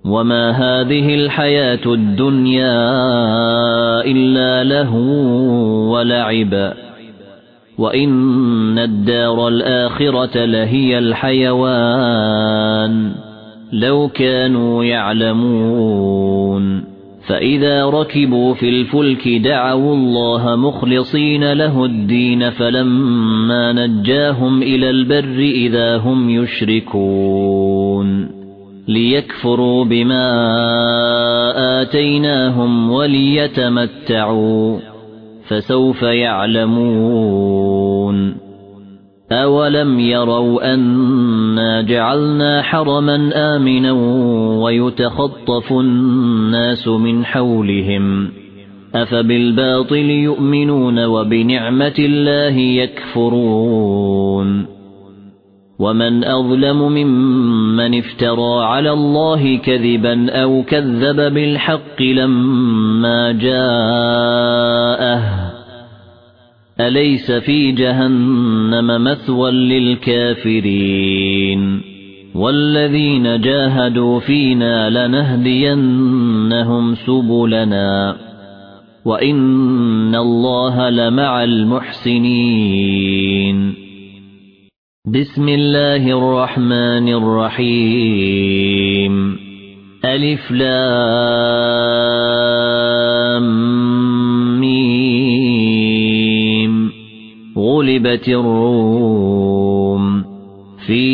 وما هذه الحياة الدنيا إلا لهو ولعب وإن الدار الآخرة لهي الحيوان لو كانوا يعلمون فإذا ركبوا في الفلك دعوا الله مخلصين له الدين فلما نجاهم إلى البر إذا هم يشركون ليكفروا بما آتيناهم وليتمتعوا فسوف يعلمون أولم يروا أنا جعلنا حرما آمنا ويتخطف الناس من حولهم أفبالباطل يؤمنون وبنعمة الله يكفرون ومن أظلم ممن افترى على الله كذبا أو كذب بالحق لما جاءه أليس في جهنم مثوى للكافرين والذين جاهدوا فينا لنهدينهم سبلنا وإن الله لمع المحسنين بسم الله الرحمن الرحيم ألف لام ميم غلبت الروم في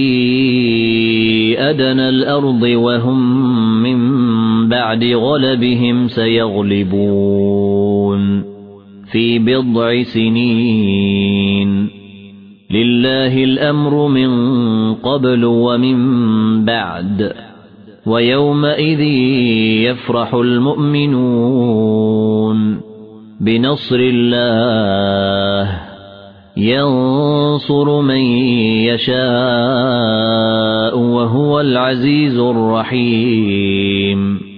أدنى الأرض وهم من بعد غلبهم سيغلبون في بضع سنين لله الأمر من قبل ومن بعد ويومئذ يفرح المؤمنون بنصر الله ينصر من يشاء وهو العزيز الرحيم